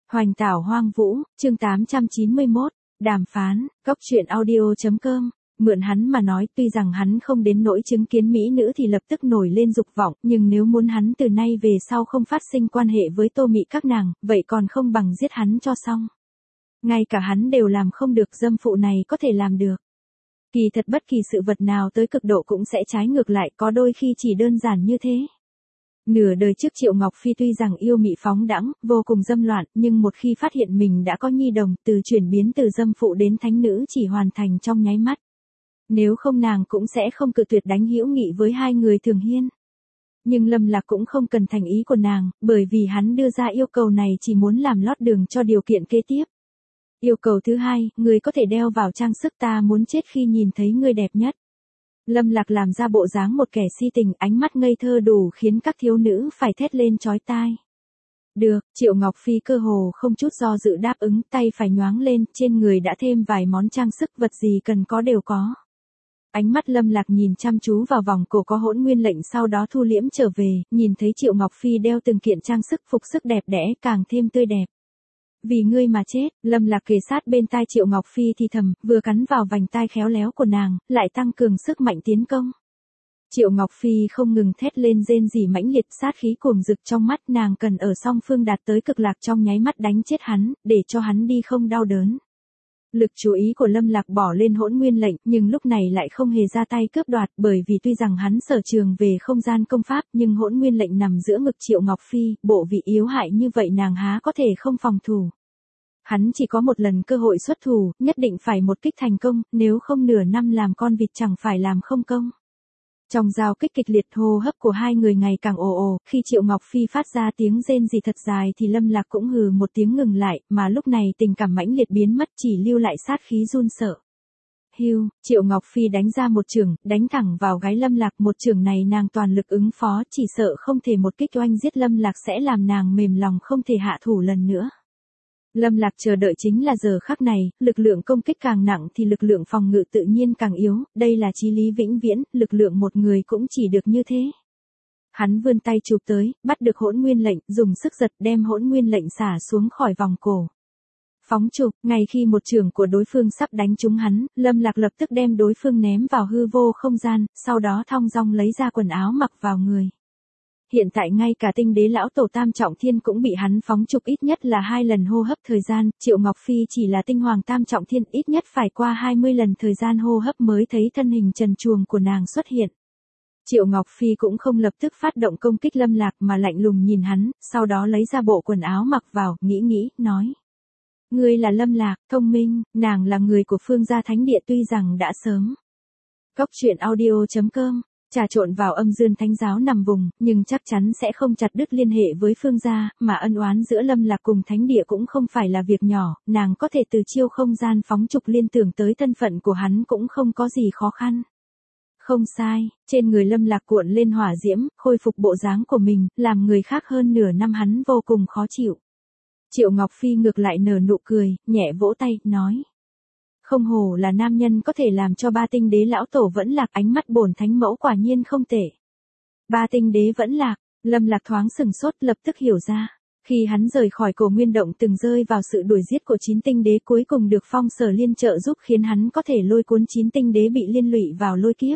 Hoành tảo hoang vũ, chương 891, đàm phán, góc truyện audio.com. Mượn hắn mà nói, tuy rằng hắn không đến nỗi chứng kiến mỹ nữ thì lập tức nổi lên dục vọng, nhưng nếu muốn hắn từ nay về sau không phát sinh quan hệ với Tô Mị các nàng, vậy còn không bằng giết hắn cho xong. Ngay cả hắn đều làm không được, dâm phụ này có thể làm được. Kỳ thật bất kỳ sự vật nào tới cực độ cũng sẽ trái ngược lại, có đôi khi chỉ đơn giản như thế. Nửa đời trước Triệu Ngọc Phi tuy rằng yêu mị phóng đãng, vô cùng dâm loạn, nhưng một khi phát hiện mình đã có nhi đồng, từ chuyển biến từ dâm phụ đến thánh nữ chỉ hoàn thành trong nháy mắt. Nếu không nàng cũng sẽ không cự tuyệt đánh hữu nghị với hai người Thường Hiên. Nhưng Lâm Lạc cũng không cần thành ý của nàng, bởi vì hắn đưa ra yêu cầu này chỉ muốn làm lót đường cho điều kiện kế tiếp. Yêu cầu thứ hai, người có thể đeo vào trang sức, ta muốn chết khi nhìn thấy người đẹp nhất. Lâm Lạc làm ra bộ dáng một kẻ si tình, ánh mắt ngây thơ đủ khiến các thiếu nữ phải thét lên chói tai. Được, Triệu Ngọc Phi cơ hồ không chút do dự đáp ứng, tay phải nhoáng lên, trên người đã thêm vài món trang sức, vật gì cần có đều có. Ánh mắt Lâm Lạc nhìn chăm chú vào vòng cổ có hỗn nguyên lệnh, sau đó thu liễm trở về, nhìn thấy Triệu Ngọc Phi đeo từng kiện trang sức, phục sức đẹp đẽ, càng thêm tươi đẹp. Vì ngươi mà chết, Lâm Lạc kề sát bên tai Triệu Ngọc Phi thì thầm, vừa cắn vào vành tai khéo léo của nàng, lại tăng cường sức mạnh tiến công. Triệu Ngọc Phi không ngừng thét lên rên rỉ mãnh liệt, sát khí cuồng rực trong mắt, nàng cần ở song phương đạt tới cực lạc trong nháy mắt đánh chết hắn, để cho hắn đi không đau đớn. Lực chú ý của Lâm Lạc bỏ lên hỗn nguyên lệnh, nhưng lúc này lại không hề ra tay cướp đoạt, bởi vì tuy rằng hắn sở trường về không gian công pháp, nhưng hỗn nguyên lệnh nằm giữa ngực Triệu Ngọc Phi, bộ vị yếu hại như vậy nàng há có thể không phòng thủ. Hắn chỉ có một lần cơ hội xuất thủ, nhất định phải một kích thành công, nếu không nửa năm làm con vịt chẳng phải làm không công. Trong giao kích kịch liệt, hô hấp của hai người ngày càng ồ ồ, khi Triệu Ngọc Phi phát ra tiếng rên rỉ thật dài thì Lâm Lạc cũng hừ một tiếng ngừng lại, mà lúc này tình cảm mãnh liệt biến mất, chỉ lưu lại sát khí run sợ. Hưu, Triệu Ngọc Phi đánh ra một chưởng, đánh thẳng vào gáy Lâm Lạc, một chưởng này nàng toàn lực ứng phó, chỉ sợ không thể một kích oanh giết Lâm Lạc sẽ làm nàng mềm lòng không thể hạ thủ lần nữa. Lâm Lạc chờ đợi chính là giờ khắc này, lực lượng công kích càng nặng thì lực lượng phòng ngự tự nhiên càng yếu, đây là chí lý vĩnh viễn, lực lượng một người cũng chỉ được như thế. Hắn vươn tay chụp tới, bắt được hỗn nguyên lệnh, dùng sức giật đem hỗn nguyên lệnh xả xuống khỏi vòng cổ. Phóng chụp, ngay khi một chưởng của đối phương sắp đánh trúng hắn, Lâm Lạc lập tức đem đối phương ném vào hư vô không gian, sau đó thong dong lấy ra quần áo mặc vào người. Hiện tại ngay cả tinh đế lão tổ Tam Trọng Thiên cũng bị hắn phóng chụp ít nhất là 2 lần hô hấp thời gian, Triệu Ngọc Phi chỉ là tinh hoàng Tam Trọng Thiên, ít nhất phải qua 20 lần thời gian hô hấp mới thấy thân hình trần truồng của nàng xuất hiện. Triệu Ngọc Phi cũng không lập tức phát động công kích Lâm Lạc mà lạnh lùng nhìn hắn, sau đó lấy ra bộ quần áo mặc vào, nghĩ, nói. Ngươi là Lâm Lạc, thông minh, nàng là người của Phương gia thánh địa tuy rằng đã sớm. Góc truyện audio.com. Trà trộn vào âm dương thánh giáo nằm vùng, nhưng chắc chắn sẽ không chặt đứt liên hệ với Phương gia, mà ân oán giữa Lâm Lạc cùng thánh địa cũng không phải là việc nhỏ, nàng có thể từ chiêu không gian phóng trục liên tưởng tới thân phận của hắn cũng không có gì khó khăn. Không sai, trên người Lâm Lạc cuộn lên hỏa diễm, khôi phục bộ dáng của mình, làm người khác hơn nửa năm hắn vô cùng khó chịu. Triệu Ngọc Phi ngược lại nở nụ cười, nhẹ vỗ tay, nói. Không hổ là nam nhân có thể làm cho ba tinh đế lão tổ vẫn lạc, ánh mắt bổn thánh mẫu quả nhiên không tệ. Ba tinh đế vẫn lạc, Lâm Lạc thoáng sừng sốt, lập tức hiểu ra. Khi hắn rời khỏi Cổ Nguyên Động từng rơi vào sự đuổi giết của 9 tinh đế, cuối cùng được Phong Sở Liên trợ giúp khiến hắn có thể lôi cuốn 9 tinh đế bị liên lụy vào lôi kiếp.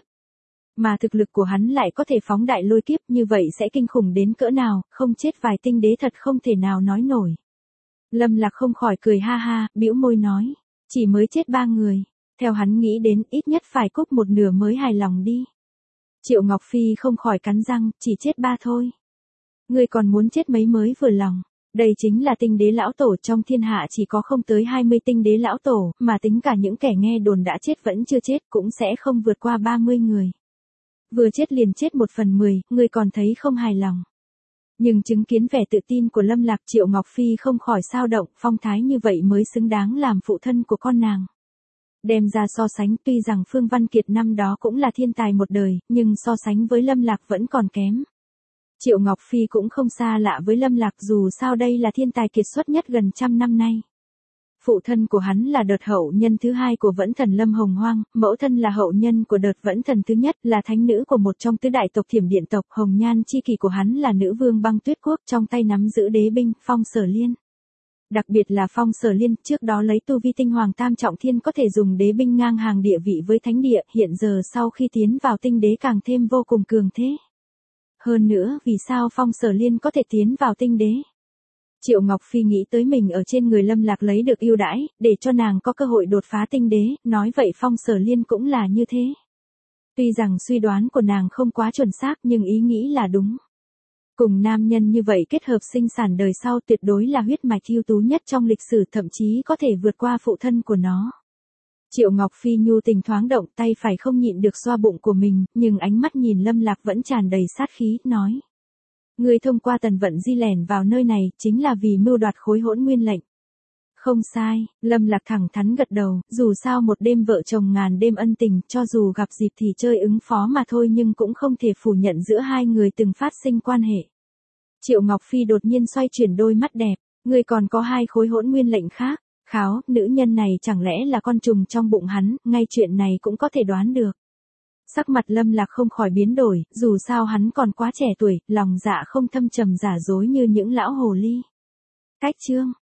Mà thực lực của hắn lại có thể phóng đại lôi kiếp, như vậy sẽ kinh khủng đến cỡ nào, không chết vài tinh đế thật không thể nào nói nổi. Lâm Lạc không khỏi cười ha ha, bĩu môi nói. Chỉ mới chết 3 người, theo hắn nghĩ đến ít nhất phải cúp một nửa mới hài lòng đi. Triệu Ngọc Phi không khỏi cắn răng, chỉ chết 3 thôi. Ngươi còn muốn chết mấy mới vừa lòng, đây chính là tinh đế lão tổ, trong thiên hạ chỉ có không tới 20 tinh đế lão tổ, mà tính cả những kẻ nghe đồn đã chết vẫn chưa chết cũng sẽ không vượt qua 30 người. Vừa chết liền chết 1/10, ngươi còn thấy không hài lòng. Nhưng chứng kiến vẻ tự tin của Lâm Lạc, Triệu Ngọc Phi không khỏi xao động, phong thái như vậy mới xứng đáng làm phụ thân của con nàng. Đem ra so sánh, tuy rằng Phương Văn Kiệt năm đó cũng là thiên tài một đời, nhưng so sánh với Lâm Lạc vẫn còn kém. Triệu Ngọc Phi cũng không xa lạ với Lâm Lạc, dù sao đây là thiên tài kiệt xuất nhất gần 100 năm nay. Phụ thân của hắn là đợt hậu nhân thứ 2 của Vẫn Thần Lâm Hồng Hoang, mẫu thân là hậu nhân của đợt Vẫn Thần thứ nhất, là thánh nữ của một trong tứ đại tộc Thiểm Điện tộc. Hồng nhan chi kỷ của hắn là nữ vương Băng Tuyết Quốc, trong tay nắm giữ đế binh Phong Sở Liên. Đặc biệt là Phong Sở Liên, trước đó lấy tu vi tinh hoàng tam trọng thiên có thể dùng đế binh ngang hàng địa vị với thánh địa, hiện giờ sau khi tiến vào tinh đế càng thêm vô cùng cường thế. Hơn nữa, vì sao Phong Sở Liên có thể tiến vào tinh đế? Triệu Ngọc Phi nghĩ tới mình ở trên người Lâm Lạc lấy được ưu đãi, để cho nàng có cơ hội đột phá tinh đế, nói vậy Phong Sở Liên cũng là như thế. Tuy rằng suy đoán của nàng không quá chuẩn xác nhưng ý nghĩ là đúng. Cùng nam nhân như vậy kết hợp sinh sản đời sau tuyệt đối là huyết mạch ưu tú nhất trong lịch sử, thậm chí có thể vượt qua phụ thân của nó. Triệu Ngọc Phi nhu tình thoáng động, tay phải không nhịn được xoa bụng của mình, nhưng ánh mắt nhìn Lâm Lạc vẫn tràn đầy sát khí, nói. Ngươi thông qua tần vận di lẻn vào nơi này, chính là vì mưu đoạt khối hỗn nguyên lệnh. Không sai, Lâm Lạc thẳng thắn gật đầu, dù sao một đêm vợ chồng ngàn đêm ân tình, cho dù gặp dịp thì chơi ứng phó mà thôi nhưng cũng không thể phủ nhận giữa hai người từng phát sinh quan hệ. Triệu Ngọc Phi đột nhiên xoay chuyển đôi mắt đẹp, ngươi còn có 2 khối hỗn nguyên lệnh khác, kháo, nữ nhân này chẳng lẽ là con trùng trong bụng hắn, ngay chuyện này cũng có thể đoán được. Sắc mặt Lâm Lạc không khỏi biến đổi, dù sao hắn còn quá trẻ tuổi, lòng dạ không thâm trầm giả dối như những lão hồ ly. Cách chương